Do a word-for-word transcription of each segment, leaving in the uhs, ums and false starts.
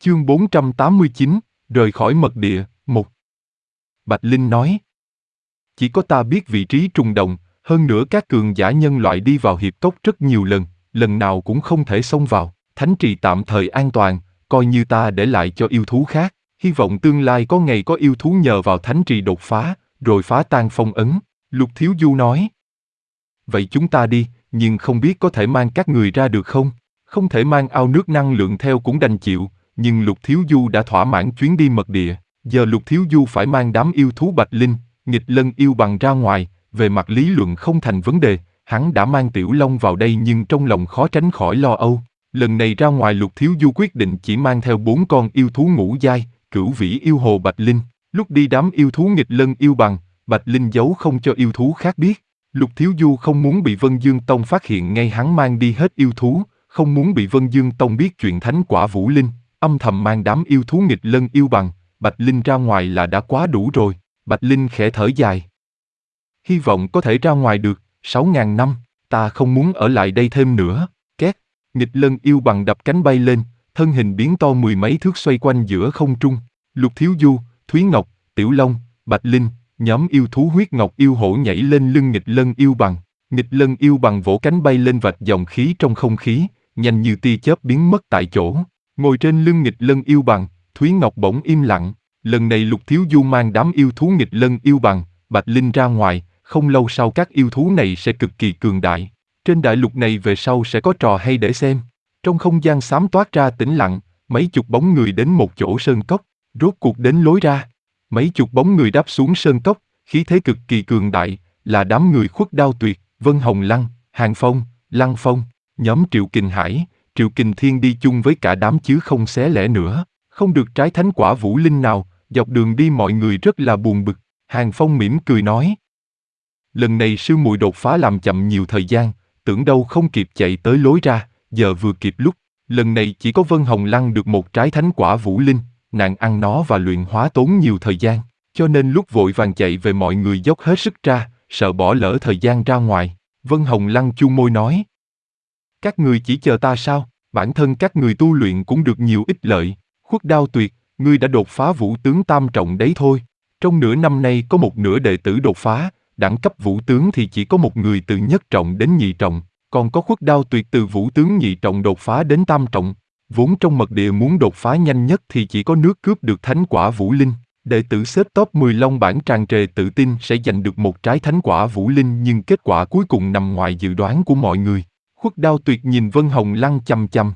Chương bốn trăm tám mươi chín, rời khỏi mật địa, một. Bạch Linh nói. Chỉ có ta biết vị trí trùng đồng, hơn nữa các cường giả nhân loại đi vào hiệp cốc rất nhiều lần, lần nào cũng không thể xông vào. Thánh trì tạm thời an toàn, coi như ta để lại cho yêu thú khác. Hy vọng tương lai có ngày có yêu thú nhờ vào thánh trì đột phá, rồi phá tan phong ấn. Lục Thiếu Du nói. Vậy chúng ta đi, nhưng không biết có thể mang các người ra được không? Không thể mang ao nước năng lượng theo cũng đành chịu, nhưng Lục Thiếu Du đã thỏa mãn chuyến đi mật địa. Giờ Lục Thiếu Du phải mang đám yêu thú Bạch Linh, Nghịch Lân yêu bằng ra ngoài, về mặt lý luận không thành vấn đề. Hắn đã mang Tiểu Long vào đây nhưng trong lòng khó tránh khỏi lo âu. Lần này ra ngoài Lục Thiếu Du quyết định chỉ mang theo bốn con yêu thú ngũ giai, Cửu Vĩ yêu hồ Bạch Linh. Lúc đi đám yêu thú Nghịch Lân yêu bằng, Bạch Linh giấu không cho yêu thú khác biết. Lục Thiếu Du không muốn bị Vân Dương Tông phát hiện ngay hắn mang đi hết yêu thú, không muốn bị Vân Dương Tông biết chuyện thánh quả Vũ Linh, âm thầm mang đám yêu thú Nghịch Lân yêu bằng, Bạch Linh ra ngoài là đã quá đủ rồi. Bạch Linh khẽ thở dài. Hy vọng có thể ra ngoài được, sáu ngàn năm, ta không muốn ở lại đây thêm nữa. Két, Nghịch Lân yêu bằng đập cánh bay lên, thân hình biến to mười mấy thước xoay quanh giữa không trung. Lục Thiếu Du, Thúy Ngọc, Tiểu Long, Bạch Linh, nhóm yêu thú huyết ngọc yêu hổ nhảy lên lưng Nghịch Lân yêu bằng. Nghịch Lân yêu bằng vỗ cánh bay lên vạch dòng khí trong không khí, nhanh như tia chớp biến mất tại chỗ. Ngồi trên lưng Nghịch Lân yêu bằng, Thúy Ngọc bỗng im lặng. Lần này Lục Thiếu Du mang đám yêu thú Nghịch Lân yêu bằng, Bạch Linh ra ngoài, không lâu sau các yêu thú này sẽ cực kỳ cường đại. Trên đại lục này về sau sẽ có trò hay để xem. Trong không gian xám toát ra tĩnh lặng, mấy chục bóng người đến một chỗ sơn cốc, rốt cuộc đến lối ra. Mấy chục bóng người đáp xuống sơn cốc, khí thế cực kỳ cường đại, là đám người Khuất Đao Tuyệt, Vân Hồng Lăng, Hàng Phong, Lăng Phong, nhóm Triệu Kình Hải, Triệu Kình Thiên đi chung với cả đám chứ không xé lẻ nữa. Không được trái thánh quả Vũ Linh nào, dọc đường đi mọi người rất là buồn bực. Hàng Phong mỉm cười nói. Lần này sư muội đột phá làm chậm nhiều thời gian, tưởng đâu không kịp chạy tới lối ra, giờ vừa kịp lúc. Lần này chỉ có Vân Hồng Lăng được một trái thánh quả Vũ Linh, nàng ăn nó và luyện hóa tốn nhiều thời gian, cho nên lúc vội vàng chạy về mọi người dốc hết sức ra, sợ bỏ lỡ thời gian ra ngoài. Vân Hồng Lăng chu môi nói. Các người chỉ chờ ta sao, bản thân các người tu luyện cũng được nhiều ích lợi. Khuất Đao Tuyệt, ngươi đã đột phá vũ tướng tam trọng đấy thôi. Trong nửa năm nay có một nửa đệ tử đột phá, đẳng cấp vũ tướng thì chỉ có một người từ nhất trọng đến nhị trọng, còn có Khuất Đao Tuyệt từ vũ tướng nhị trọng đột phá đến tam trọng. Vốn trong mật địa muốn đột phá nhanh nhất thì chỉ có nước cướp được thánh quả Vũ Linh. Đệ tử xếp top mười Long bảng tràn trề tự tin sẽ giành được một trái thánh quả Vũ Linh, nhưng kết quả cuối cùng nằm ngoài dự đoán của mọi người. Khuất Đao Tuyệt nhìn Vân Hồng Lăng chằm chằm.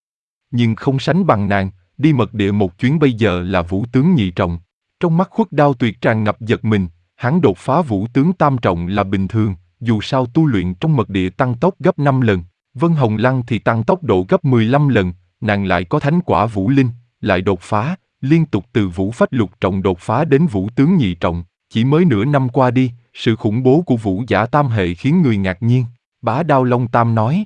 Nhưng không sánh bằng nàng, đi mật địa một chuyến bây giờ là vũ tướng nhị trọng. Trong mắt Khuất Đao Tuyệt tràn ngập giật mình, hắn đột phá vũ tướng tam trọng là bình thường, dù sao tu luyện trong mật địa tăng tốc gấp năm lần. Vân Hồng Lăng thì tăng tốc độ gấp mười lăm lần, nàng lại có thánh quả Vũ Linh, lại đột phá, liên tục từ vũ phách lục trọng đột phá đến vũ tướng nhị trọng. Chỉ mới nửa năm qua đi, sự khủng bố của vũ giả tam hệ khiến người ngạc nhiên. Bá Đao Long Tam nói.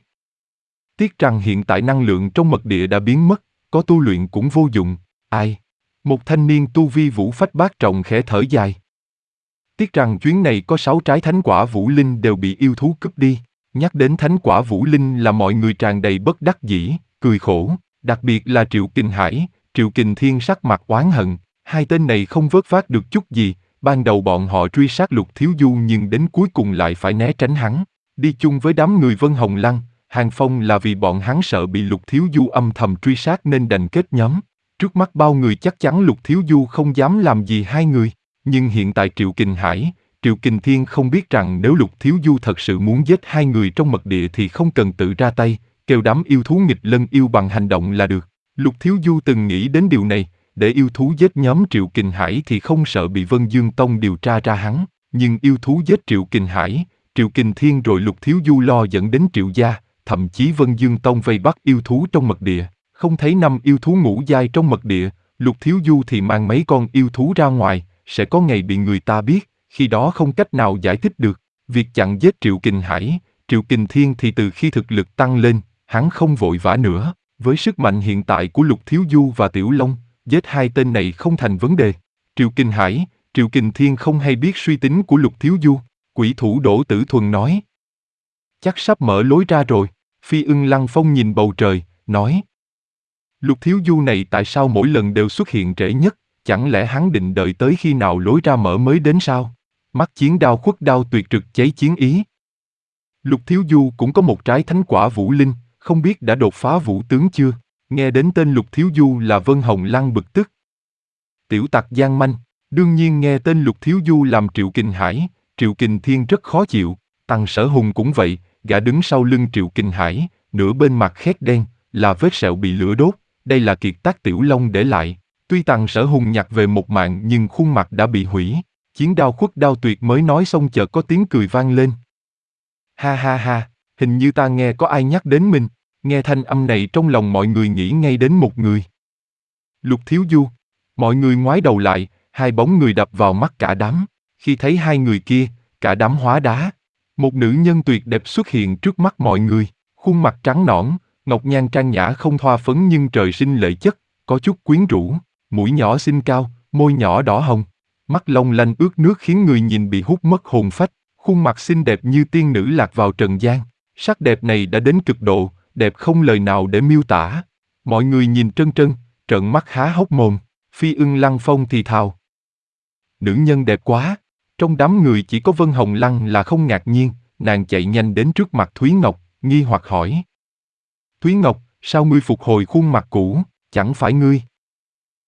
Tiếc rằng hiện tại năng lượng trong mật địa đã biến mất, có tu luyện cũng vô dụng. Ai? Một thanh niên tu vi vũ phách bát trọng khẽ thở dài. Tiếc rằng chuyến này có sáu trái thánh quả Vũ Linh đều bị yêu thú cướp đi. Nhắc đến thánh quả Vũ Linh là mọi người tràn đầy bất đắc dĩ, cười khổ. Đặc biệt là Triệu Kình Hải, Triệu Kình Thiên sắc mặt oán hận. Hai tên này không vớt vát được chút gì. Ban đầu bọn họ truy sát Lục Thiếu Du nhưng đến cuối cùng lại phải né tránh hắn. Đi chung với đám người Vân Hồng Lăng, Hàng Phong là vì bọn hắn sợ bị Lục Thiếu Du âm thầm truy sát nên đành kết nhóm. Trước mắt bao người chắc chắn Lục Thiếu Du không dám làm gì hai người. Nhưng hiện tại Triệu Kình Hải, Triệu Kình Thiên không biết rằng nếu Lục Thiếu Du thật sự muốn giết hai người trong mật địa thì không cần tự ra tay, kêu đám yêu thú Nghịch Lân yêu bằng hành động là được. Lục Thiếu Du từng nghĩ đến điều này, để yêu thú giết nhóm Triệu Kình Hải thì không sợ bị Vân Dương Tông điều tra ra hắn. Nhưng yêu thú giết Triệu Kình Hải, Triệu Kình Thiên rồi Lục Thiếu Du lo dẫn đến Triệu gia, thậm chí Vân Dương Tông vây bắt yêu thú trong mật địa. Không thấy năm yêu thú ngũ giai trong mật địa, Lục Thiếu Du thì mang mấy con yêu thú ra ngoài, sẽ có ngày bị người ta biết, khi đó không cách nào giải thích được. Việc chặn giết Triệu Kình Hải, Triệu Kình Thiên thì từ khi thực lực tăng lên, hắn không vội vã nữa. Với sức mạnh hiện tại của Lục Thiếu Du và Tiểu Long, giết hai tên này không thành vấn đề. Triệu Kình Hải, Triệu Kình Thiên không hay biết suy tính của Lục Thiếu Du. Quỷ thủ Đỗ Tử Thuần nói. Chắc sắp mở lối ra rồi. Phi Ưng Lăng Phong nhìn bầu trời, nói. Lục Thiếu Du này tại sao mỗi lần đều xuất hiện trễ nhất, chẳng lẽ hắn định đợi tới khi nào lối ra mở mới đến sao? Mắt chiến đao khuất đao tuyệt trực cháy chiến ý. Lục Thiếu Du cũng có một trái thánh quả vũ linh, không biết đã đột phá vũ tướng chưa? Nghe đến tên Lục Thiếu Du là Vân Hồng Lăng bực tức. Tiểu tặc gian manh, đương nhiên nghe tên Lục Thiếu Du làm Triệu Kình Hải, Triệu Kình Thiên rất khó chịu, Tằng Sở Hùng cũng vậy, gã đứng sau lưng Triệu Kình Hải, nửa bên mặt khét đen, là vết sẹo bị lửa đốt, đây là kiệt tác Tiểu Long để lại. Tuy Tằng Sở Hùng nhặt về một mạng nhưng khuôn mặt đã bị hủy. Chiến đao khuất đao tuyệt mới nói xong chợt có tiếng cười vang lên. Ha ha ha, hình như ta nghe có ai nhắc đến mình, nghe thanh âm này trong lòng mọi người nghĩ ngay đến một người. Lục Thiếu Du. Mọi người ngoái đầu lại, hai bóng người đập vào mắt cả đám. Khi thấy hai người kia, cả đám hóa đá. Một nữ nhân tuyệt đẹp xuất hiện trước mắt mọi người, khuôn mặt trắng nõn, ngọc nhan trang nhã không thoa phấn nhưng trời sinh lệ chất, có chút quyến rũ, mũi nhỏ xinh cao, môi nhỏ đỏ hồng, mắt long lanh ướt nước khiến người nhìn bị hút mất hồn phách, khuôn mặt xinh đẹp như tiên nữ lạc vào trần gian. Sắc đẹp này đã đến cực độ, đẹp không lời nào để miêu tả. Mọi người nhìn trân trân, trợn mắt há hốc mồm. Phi Ưng Lăng Phong thì thào. Nữ nhân đẹp quá. Trong đám người chỉ có Vân Hồng Lăng là không ngạc nhiên, nàng chạy nhanh đến trước mặt Thúy Ngọc, nghi hoặc hỏi. Thúy Ngọc, sao ngươi phục hồi khuôn mặt cũ, chẳng phải ngươi?